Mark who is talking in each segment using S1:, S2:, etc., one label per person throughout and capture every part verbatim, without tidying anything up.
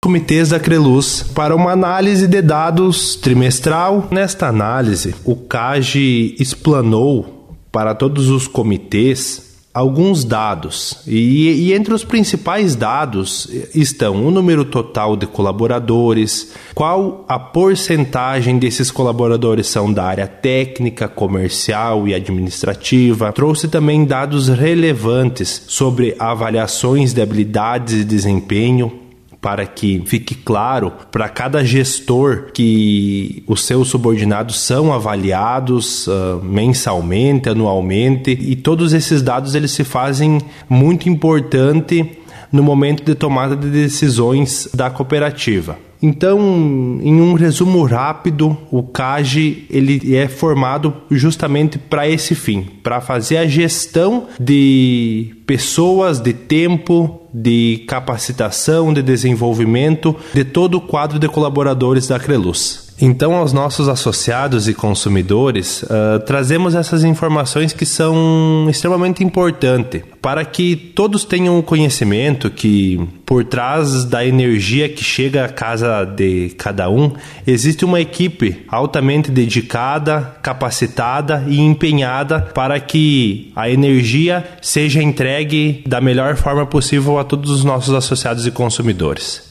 S1: comitês da Creluz para uma análise de dados trimestral. Nesta análise, o C A G explanou para todos os comitês alguns dados, e, e entre os principais dados estão o número total de colaboradores, qual a porcentagem desses colaboradores são da área técnica, comercial e administrativa. Trouxe também dados relevantes sobre avaliações de habilidades e desempenho, para que fique claro para cada gestor que os seus subordinados são avaliados uh, mensalmente, anualmente, e todos esses dados eles se fazem muito importante no momento de tomada de decisões da cooperativa. Então, em um resumo rápido, o C A G ele é formado justamente para esse fim, para fazer a gestão de pessoas, de tempo, de capacitação, de desenvolvimento de todo o quadro de colaboradores da Creluz. Então, aos nossos associados e consumidores, uh, trazemos essas informações que são extremamente importantes para que todos tenham o conhecimento que por trás da energia que chega à casa de cada um, existe uma equipe altamente dedicada, capacitada e empenhada para que a energia seja entregue da melhor forma possível a todos os nossos associados e consumidores.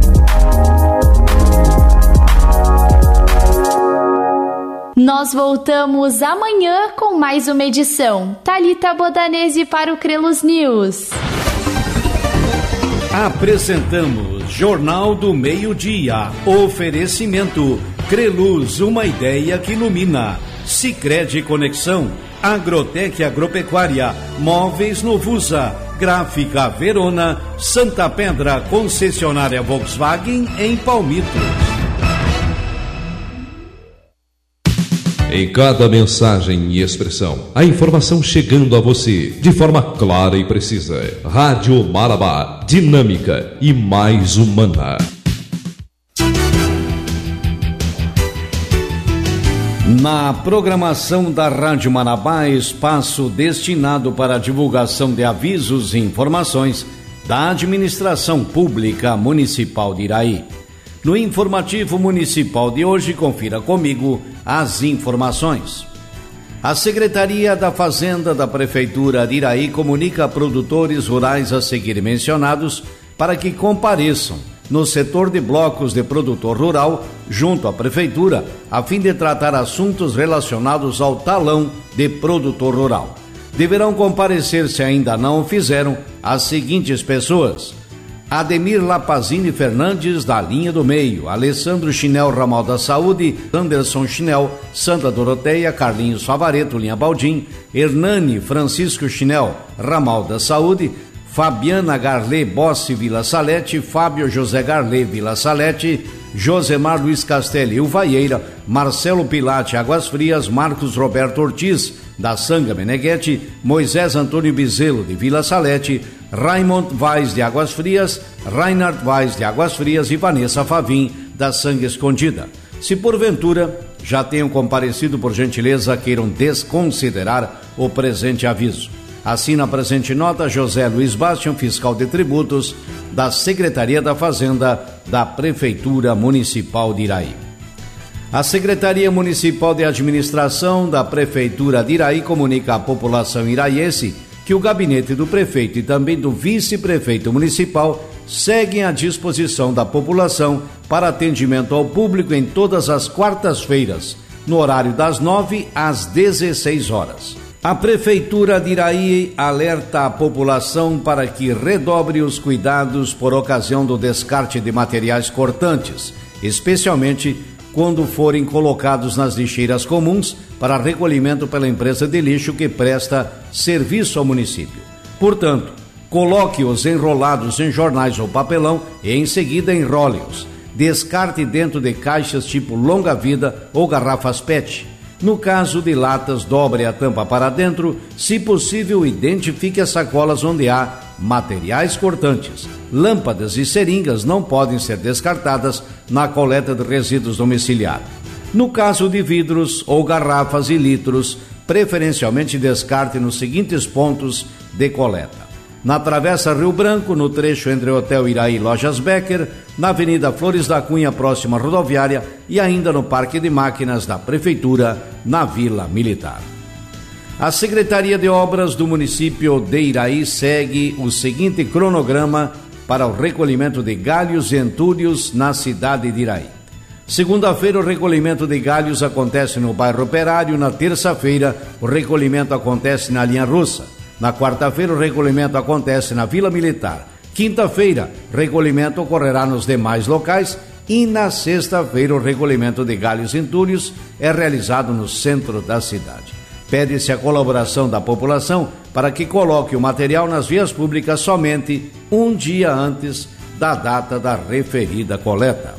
S2: Nós voltamos amanhã com mais uma edição. Thalita Bodanese para o Creluz News.
S3: Apresentamos Jornal do Meio-Dia. Oferecimento Creluz, uma ideia que ilumina. Sicredi Conexão, Agrotec Agropecuária, Móveis Novusa, Gráfica Verona, Santa Pedra, concessionária Volkswagen em Palmito.
S4: Em cada mensagem e expressão, a informação chegando a você de forma clara e precisa. Rádio Marabá, dinâmica e mais humana.
S3: Na programação da Rádio Marabá, espaço destinado para a divulgação de avisos e informações da Administração Pública Municipal de Iraí. No informativo municipal de hoje, confira comigo as informações. A Secretaria da Fazenda da Prefeitura de Iraí comunica a produtores rurais a seguir mencionados para que compareçam no setor de blocos de produtor rural junto à Prefeitura, a fim de tratar assuntos relacionados ao talão de produtor rural. Deverão comparecer, se ainda não o fizeram, as seguintes pessoas: Ademir Lapazini Fernandes, da linha do meio, Alessandro Chinel, ramal da saúde, Anderson Chinel, Santa Doroteia, Carlinhos Favareto, linha Baldim, Hernani Francisco Chinel, ramal da saúde, Fabiana Garlê Bossi Vila Salete, Fábio José Garlê Vila Salete, Josemar Luiz Castelli Uvaieira, Marcelo Pilate Águas Frias, Marcos Roberto Ortiz da Sanga Meneghetti, Moisés Antônio Bezerro de Vila Salete, Raimond Vaz de Águas Frias, Reinhard Vaz de Águas Frias e Vanessa Favim da Sanga Escondida. Se porventura já tenham comparecido, por gentileza queiram desconsiderar o presente aviso. Assina a presente nota José Luiz Bastian, fiscal de tributos da Secretaria da Fazenda da Prefeitura Municipal de Iraí. A Secretaria Municipal de Administração da Prefeitura de Iraí comunica à população iraiense que o gabinete do prefeito e também do vice-prefeito municipal seguem à disposição da população para atendimento ao público em todas as quartas-feiras, no horário das nove às dezesseis horas. A Prefeitura de Iraí alerta a população para que redobre os cuidados por ocasião do descarte de materiais cortantes, especialmente quando forem colocados nas lixeiras comuns para recolhimento pela empresa de lixo que presta serviço ao município. Portanto, coloque-os enrolados em jornais ou papelão e em seguida enrole-os. Descarte dentro de caixas tipo longa-vida ou garrafas P E T. No caso de latas, dobre a tampa para dentro. Se possível, identifique as sacolas onde há materiais cortantes. Lâmpadas e seringas não podem ser descartadas na coleta de resíduos domiciliar. No caso de vidros ou garrafas e litros, preferencialmente descarte nos seguintes pontos de coleta: na Travessa Rio Branco, no trecho entre o Hotel Iraí e Lojas Becker, na Avenida Flores da Cunha, próxima à rodoviária, e ainda no Parque de Máquinas da Prefeitura, na Vila Militar. A Secretaria de Obras do município de Iraí segue o seguinte cronograma para o recolhimento de galhos e entulhos na cidade de Iraí. Segunda-feira, o recolhimento de galhos acontece no bairro Operário. Na terça-feira, o recolhimento acontece na Linha Russa. Na quarta-feira, o recolhimento acontece na Vila Militar. Quinta-feira, recolhimento ocorrerá nos demais locais. E na sexta-feira, o recolhimento de galhos e entulhos é realizado no centro da cidade. Pede-se a colaboração da população para que coloque o material nas vias públicas somente um dia antes da data da referida coleta.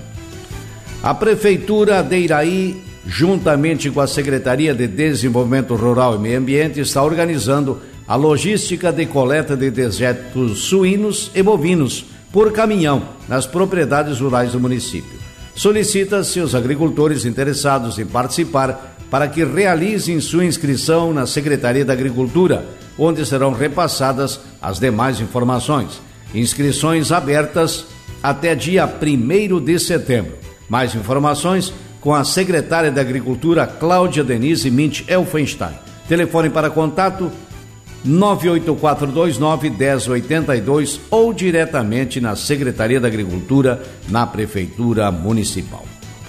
S3: A Prefeitura de Iraí, juntamente com a Secretaria de Desenvolvimento Rural e Meio Ambiente, está organizando a logística de coleta de dejetos suínos e bovinos por caminhão nas propriedades rurais do município. Solicita-se aos agricultores interessados em participar para que realizem sua inscrição na Secretaria da Agricultura, onde serão repassadas as demais informações. Inscrições abertas até dia primeiro de setembro. Mais informações com a secretária da Agricultura, Cláudia Denise Mint Elfenstein. Telefone para contato nove oito quatro dois nove um zero oito dois ou diretamente na Secretaria da Agricultura, na Prefeitura Municipal.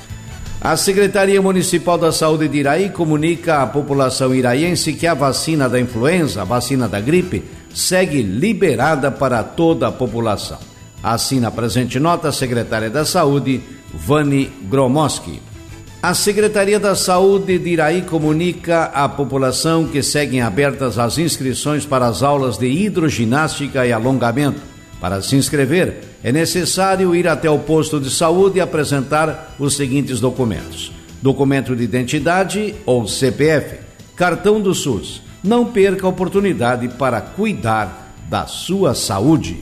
S3: A Secretaria Municipal da Saúde de Iraí comunica à população iraiense que a vacina da influenza, a vacina da gripe, segue liberada para toda a população. Assina a presente nota a secretária da Saúde, Vani Gromoski. A Secretaria da Saúde de Iraí comunica à população que seguem abertas as inscrições para as aulas de hidroginástica e alongamento. Para se inscrever, é necessário ir até o posto de saúde e apresentar os seguintes documentos: documento de identidade ou C P F, cartão do SUS. Não perca a oportunidade para cuidar da sua saúde.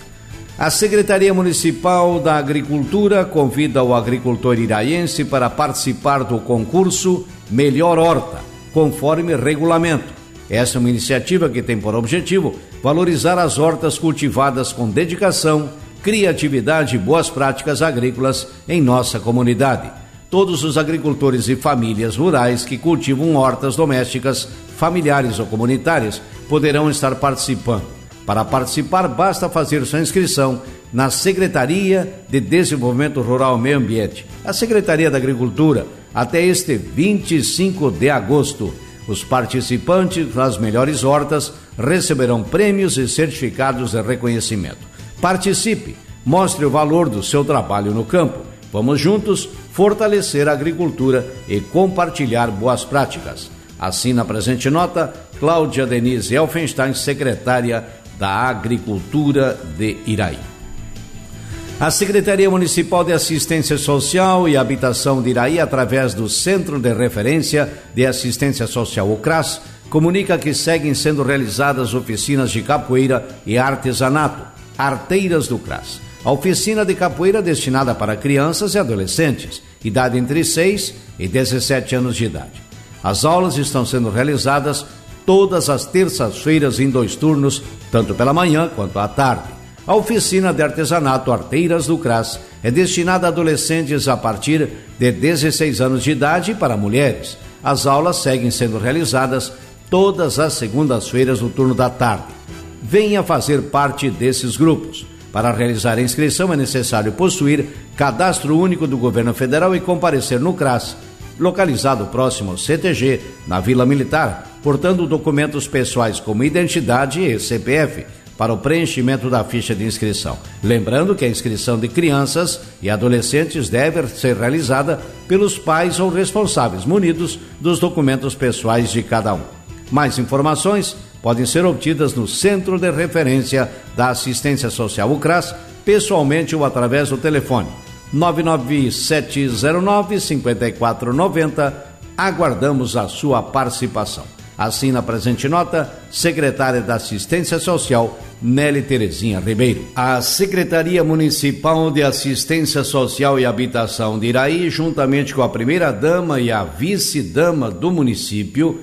S3: A Secretaria Municipal da Agricultura convida o agricultor iraiense para participar do concurso Melhor Horta, conforme regulamento. Essa é uma iniciativa que tem por objetivo valorizar as hortas cultivadas com dedicação, criatividade e boas práticas agrícolas em nossa comunidade. Todos os agricultores e famílias rurais que cultivam hortas domésticas, familiares ou comunitárias poderão estar participando. Para participar, basta fazer sua inscrição na Secretaria de Desenvolvimento Rural e Meio Ambiente, a Secretaria da Agricultura, até este vinte e cinco de agosto. Os participantes das melhores hortas receberão prêmios e certificados de reconhecimento. Participe, mostre o valor do seu trabalho no campo. Vamos juntos fortalecer a agricultura e compartilhar boas práticas. Assina a presente nota Cláudia Denise Elfenstein, secretária da Agricultura de Iraí. A Secretaria Municipal de Assistência Social e Habitação de Iraí, através do Centro de Referência de Assistência Social, o CRAS, comunica que seguem sendo realizadas oficinas de capoeira e artesanato, Arteiras do CRAS. A oficina de capoeira destinada para crianças e adolescentes, idade entre seis e dezessete anos de idade. As aulas estão sendo realizadas todas as terças-feiras em dois turnos, tanto pela manhã quanto à tarde. A oficina de artesanato Arteiras do CRAS é destinada a adolescentes a partir de dezesseis anos de idade e para mulheres. As aulas seguem sendo realizadas todas as segundas-feiras no turno da tarde. Venha fazer parte desses grupos. Para realizar a inscrição é necessário possuir cadastro único do governo federal e comparecer no CRAS, localizado próximo ao C T G, na Vila Militar, portando documentos pessoais como identidade e C P F, para o preenchimento da ficha de inscrição. Lembrando que a inscrição de crianças e adolescentes deve ser realizada pelos pais ou responsáveis, munidos dos documentos pessoais de cada um. Mais informações podem ser obtidas no Centro de Referência da Assistência Social, o CRAS, pessoalmente ou através do telefone nove nove sete zero nove cinco quatro nove zero. Aguardamos a sua participação. Assina a presente nota, secretária da Assistência Social, Nelly Terezinha Ribeiro. A Secretaria Municipal de Assistência Social e Habitação de Iraí, juntamente com a primeira-dama e a vice-dama do município,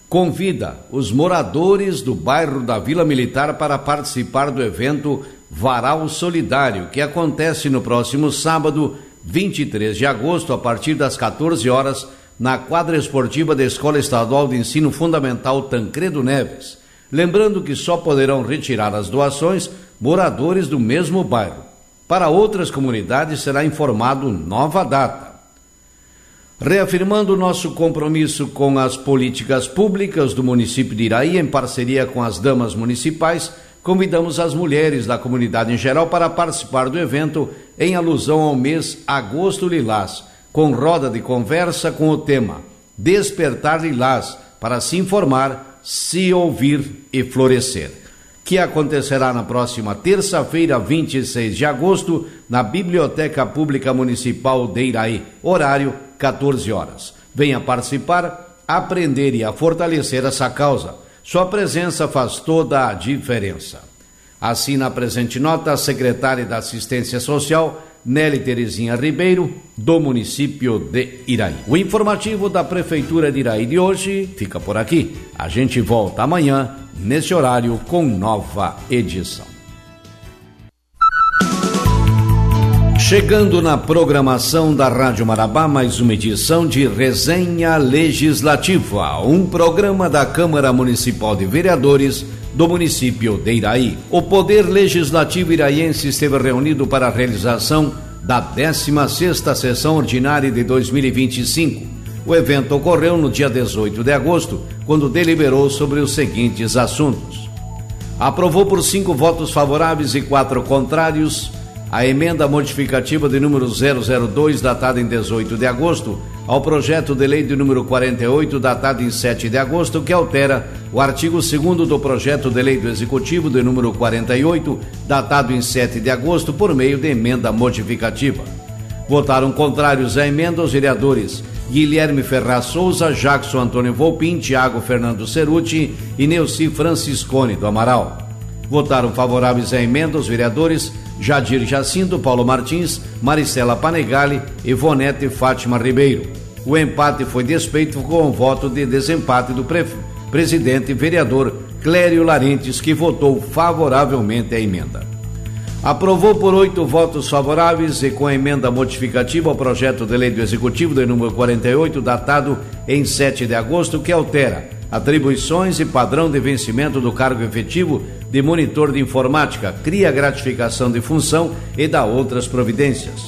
S3: convida os moradores do bairro da Vila Militar para participar do evento Varal Solidário, que acontece no próximo sábado, vinte e três de agosto, a partir das quatorze horas, na quadra esportiva da Escola Estadual de Ensino Fundamental Tancredo Neves. Lembrando que só poderão retirar as doações moradores do mesmo bairro. Para outras comunidades será informado nova data. Reafirmando nosso compromisso com as políticas públicas do município de Iraí, em parceria com as damas municipais, convidamos as mulheres da comunidade em geral para participar do evento em alusão ao mês Agosto Lilás, com roda de conversa com o tema Despertar Lilás, para se informar, se ouvir e florescer, que acontecerá na próxima terça-feira, vinte e seis de agosto, na Biblioteca Pública Municipal de Iraí, horário quatorze horas. Venha participar, aprender e a fortalecer essa causa. Sua presença faz toda a diferença. Assina a presente nota a secretária da Assistência Social, Nelly Terezinha Ribeiro, do município de Iraí. O informativo da Prefeitura de Iraí de hoje fica por aqui. A gente volta amanhã, nesse horário, com nova edição. Chegando na programação da Rádio Marabá, mais uma edição de Resenha Legislativa, um programa da Câmara Municipal de Vereadores do município de Iraí. O Poder Legislativo iraiense esteve reunido para a realização da décima sexta Sessão Ordinária de dois mil e vinte e cinco. O evento ocorreu no dia dezoito de agosto, quando deliberou sobre os seguintes assuntos. Aprovou por cinco votos favoráveis e quatro contrários a emenda modificativa de número zero zero dois, datada em dezoito de agosto, ao projeto de lei de número quarenta e oito, datado em sete de agosto, que altera o artigo segundo do projeto de lei do Executivo de número quarenta e oito, datado em sete de agosto, por meio de emenda modificativa. Votaram contrários à emenda os vereadores Guilherme Ferraz Souza, Jackson Antônio Volpin, Tiago Fernando Ceruti e Neuci Franciscone do Amaral. Votaram favoráveis à emenda os vereadores Jadir Jacinto, Paulo Martins, Maricela Panegali e Vonete Fátima Ribeiro. O empate foi desfeito com o voto de desempate do pre- presidente vereador Clério Larentes, que votou favoravelmente à emenda. Aprovou por oito votos favoráveis e com a emenda modificativa ao projeto de lei do Executivo de número quarenta e oito, datado em sete de agosto, que altera atribuições e padrão de vencimento do cargo efetivo de monitor de informática, cria gratificação de função e dá outras providências.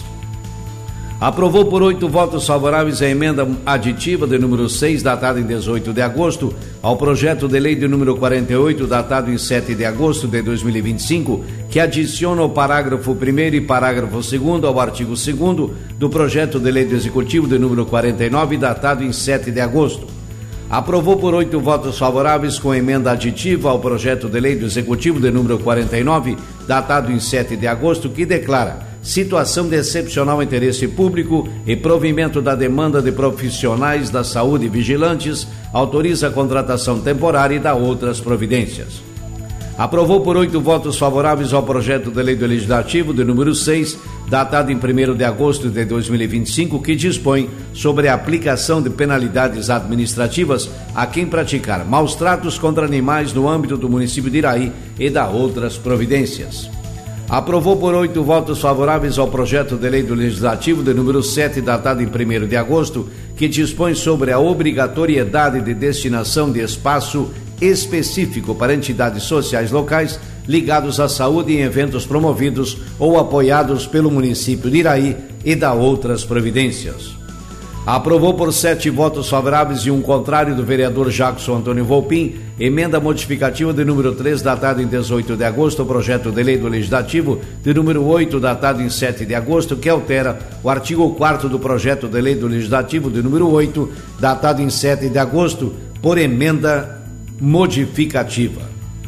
S3: Aprovou por oito votos favoráveis a emenda aditiva de número seis, datada em dezoito de agosto, ao projeto de lei de número quarenta e oito, datado em sete de agosto de dois mil e vinte e cinco, que adiciona o parágrafo primeiro e parágrafo segundo ao artigo segundo do projeto de lei do Executivo de número quarenta e nove, datado em sete de agosto. Aprovou por oito votos favoráveis com emenda aditiva ao projeto de lei do Executivo de número quarenta e nove, datado em sete de agosto, que declara situação de excepcional interesse público e provimento da demanda de profissionais da saúde vigilantes, autoriza a contratação temporária e dá outras providências. Aprovou por oito votos favoráveis ao projeto de lei do Legislativo de número seis, datado em primeiro de agosto de dois mil e vinte e cinco, que dispõe sobre a aplicação de penalidades administrativas a quem praticar maus tratos contra animais no âmbito do município de Iraí e dá outras providências. Aprovou por oito votos favoráveis ao projeto de lei do Legislativo de número sete, datado em primeiro de agosto, que dispõe sobre a obrigatoriedade de destinação de espaço específico para entidades sociais locais ligados à saúde em eventos promovidos ou apoiados pelo município de Iraí e dá outras providências. Aprovou por sete votos favoráveis e um contrário do vereador Jackson Antônio Volpin, emenda modificativa de número três, datada em dezoito de agosto, o projeto de lei do Legislativo de número oito, datado em sete de agosto, que altera o artigo quarto do projeto de lei do Legislativo de número oito, datado em sete de agosto, por emenda modificativa.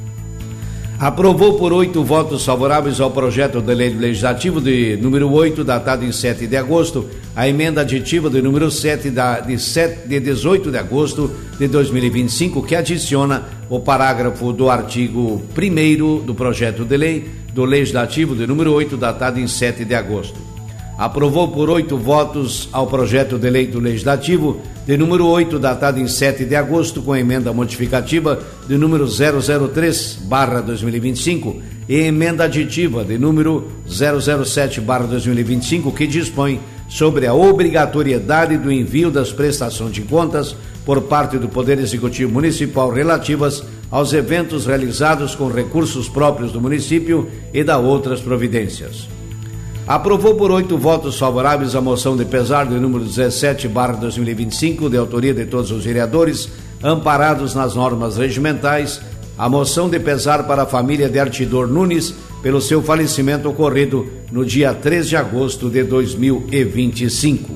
S3: Aprovou por oito votos favoráveis ao projeto de lei legislativo de número oito, datado em sete de agosto, a emenda aditiva de número sete, da, de, sete de dezoito de agosto de dois mil e vinte e cinco, que adiciona o parágrafo do artigo primeiro do projeto de lei do legislativo de número oito, datado em sete de agosto. aprovou por oito votos ao projeto de lei do Legislativo de número oito, datado em sete de agosto, com emenda modificativa de número zero zero três barra dois mil e vinte e cinco e emenda aditiva de número zero zero sete barra dois mil e vinte e cinco, que dispõe sobre a obrigatoriedade do envio das prestações de contas por parte do Poder Executivo Municipal relativas aos eventos realizados com recursos próprios do município e da outras providências. Aprovou por oito votos favoráveis a moção de pesar de número dezessete barra dois mil e vinte e cinco, de autoria de todos os vereadores, amparados nas normas regimentais, a moção de pesar para a família de Artidor Nunes pelo seu falecimento ocorrido no dia três de agosto de dois mil e vinte e cinco.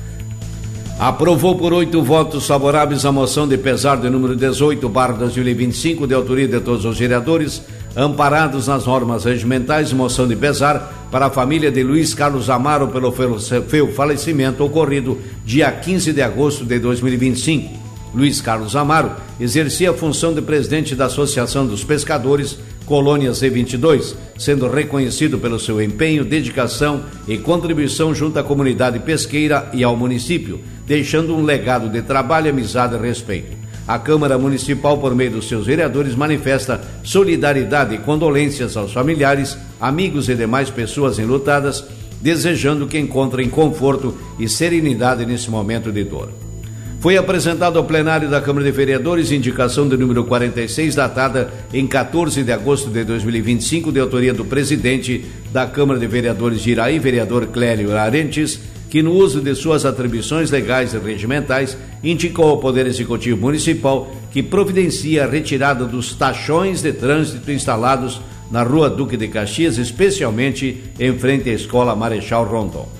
S3: Aprovou por oito votos favoráveis a moção de pesar de número dezoito barra dois mil e vinte e cinco, de autoria de todos os vereadores, amparados nas normas regimentais, moção de pesar para a família de Luiz Carlos Amaro pelo falecimento ocorrido dia quinze de agosto de dois mil e vinte e cinco. Luiz Carlos Amaro exercia a função de presidente da Associação dos Pescadores Colônia Z vinte e dois, sendo reconhecido pelo seu empenho, dedicação e contribuição junto à comunidade pesqueira e ao município, deixando um legado de trabalho, amizade e respeito. A Câmara Municipal, por meio dos seus vereadores, manifesta solidariedade e condolências aos familiares, amigos e demais pessoas enlutadas, desejando que encontrem conforto e serenidade nesse momento de dor. Foi apresentado ao plenário da Câmara de Vereadores indicação de número quarenta e seis, datada em quatorze de agosto de dois mil e vinte e cinco, de autoria do presidente da Câmara de Vereadores de Iraí, vereador Clélio Larentes, que no uso de suas atribuições legais e regimentais, indicou ao Poder Executivo Municipal que providencia a retirada dos tachões de trânsito instalados na Rua Duque de Caxias, especialmente em frente à Escola Marechal Rondon.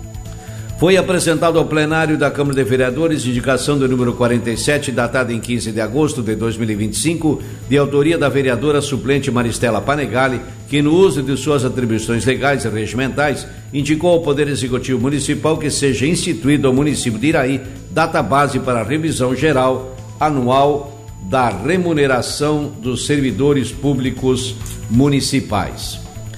S3: Foi apresentado ao plenário da Câmara de Vereadores indicação do número quarenta e sete, datada em quinze de agosto de dois mil e vinte e cinco, de autoria da vereadora suplente Maristela Panegali, que no uso de suas atribuições legais e regimentais, indicou ao Poder Executivo Municipal que seja instituído ao município de Iraí database para a revisão geral anual da remuneração dos servidores públicos municipais,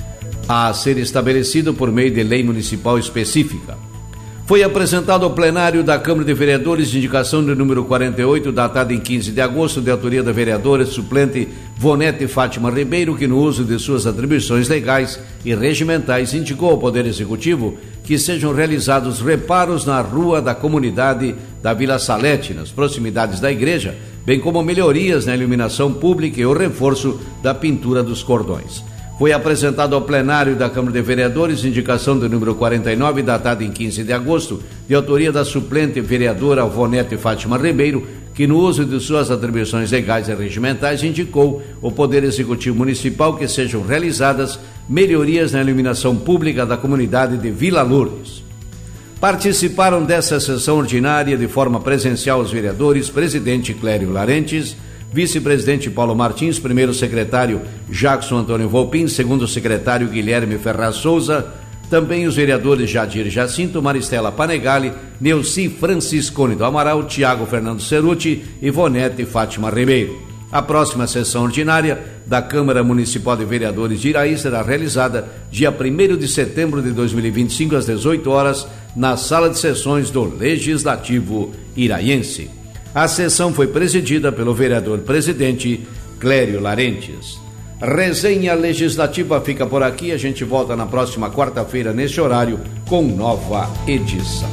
S3: a ser estabelecido por meio de lei municipal específica. Foi apresentado ao plenário da Câmara de Vereadores indicação do número quarenta e oito, datada em quinze de agosto, de autoria da vereadora suplente Vonete Fátima Ribeiro, que no uso de suas atribuições legais e regimentais indicou ao Poder Executivo que sejam realizados reparos na rua da comunidade da Vila Salete, nas proximidades da igreja, bem como melhorias na iluminação pública e o reforço da pintura dos cordões. Foi apresentado ao plenário da Câmara de Vereadores indicação do número quarenta e nove, datada em quinze de agosto, de autoria da suplente vereadora Vonete Fátima Ribeiro, que no uso de suas atribuições legais e regimentais indicou ao Poder Executivo Municipal que sejam realizadas melhorias na iluminação pública da comunidade de Vila Lourdes. Participaram dessa sessão ordinária de forma presencial os vereadores, presidente Clélio Larentes, vice-presidente Paulo Martins, primeiro secretário Jackson Antônio Volpin, segundo secretário Guilherme Ferraz Souza, também os vereadores Jadir Jacinto, Maristela Panegali, Neuci Franciscone do Amaral, Tiago Fernando Ceruti e Vonete Fátima Ribeiro. A próxima sessão ordinária da Câmara Municipal de Vereadores de Iraí será realizada dia primeiro de setembro de dois mil e vinte e cinco, às dezoito horas, na Sala de Sessões do Legislativo Iraiense. A sessão foi presidida pelo vereador-presidente Clélio Larentes. Resenha Legislativa fica por aqui. A gente volta na próxima quarta-feira, neste horário, com nova edição.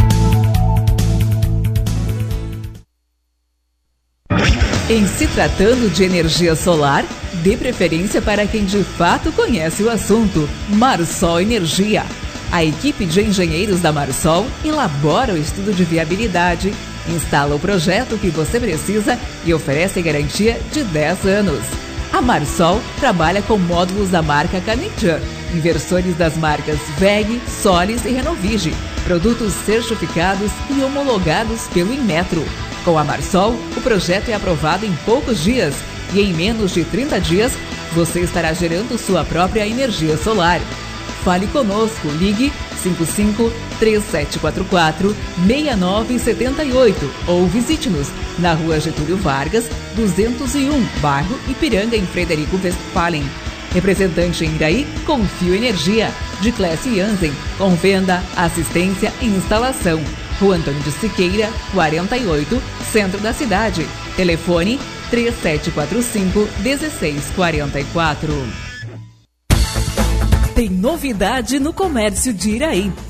S5: Em se tratando de energia solar, dê preferência para quem de fato conhece o assunto. Marsol Energia. A equipe de engenheiros da Marsol elabora o estudo de viabilidade, instala o projeto que você precisa e oferece garantia de dez anos. A Marsol trabalha com módulos da marca Canitian, inversores das marcas V E G, Solis e Renovige, produtos certificados e homologados pelo Inmetro. Com a Marsol, o projeto é aprovado em poucos dias e em menos de trinta dias você estará gerando sua própria energia solar. Fale conosco, ligue cinco cinco, três sete quatro quatro, seis nove sete oito ou visite-nos na Rua Getúlio Vargas, duzentos e um, bairro Ipiranga, em Frederico Westphalen. Representante em Iraí, Confio Energia. de Clécio Jansen, com venda, assistência e instalação. Rua Antônio de Siqueira, quarenta e oito, centro da cidade. Telefone três sete quatro cinco, um seis quatro quatro.
S6: Tem novidade no comércio de Iraí.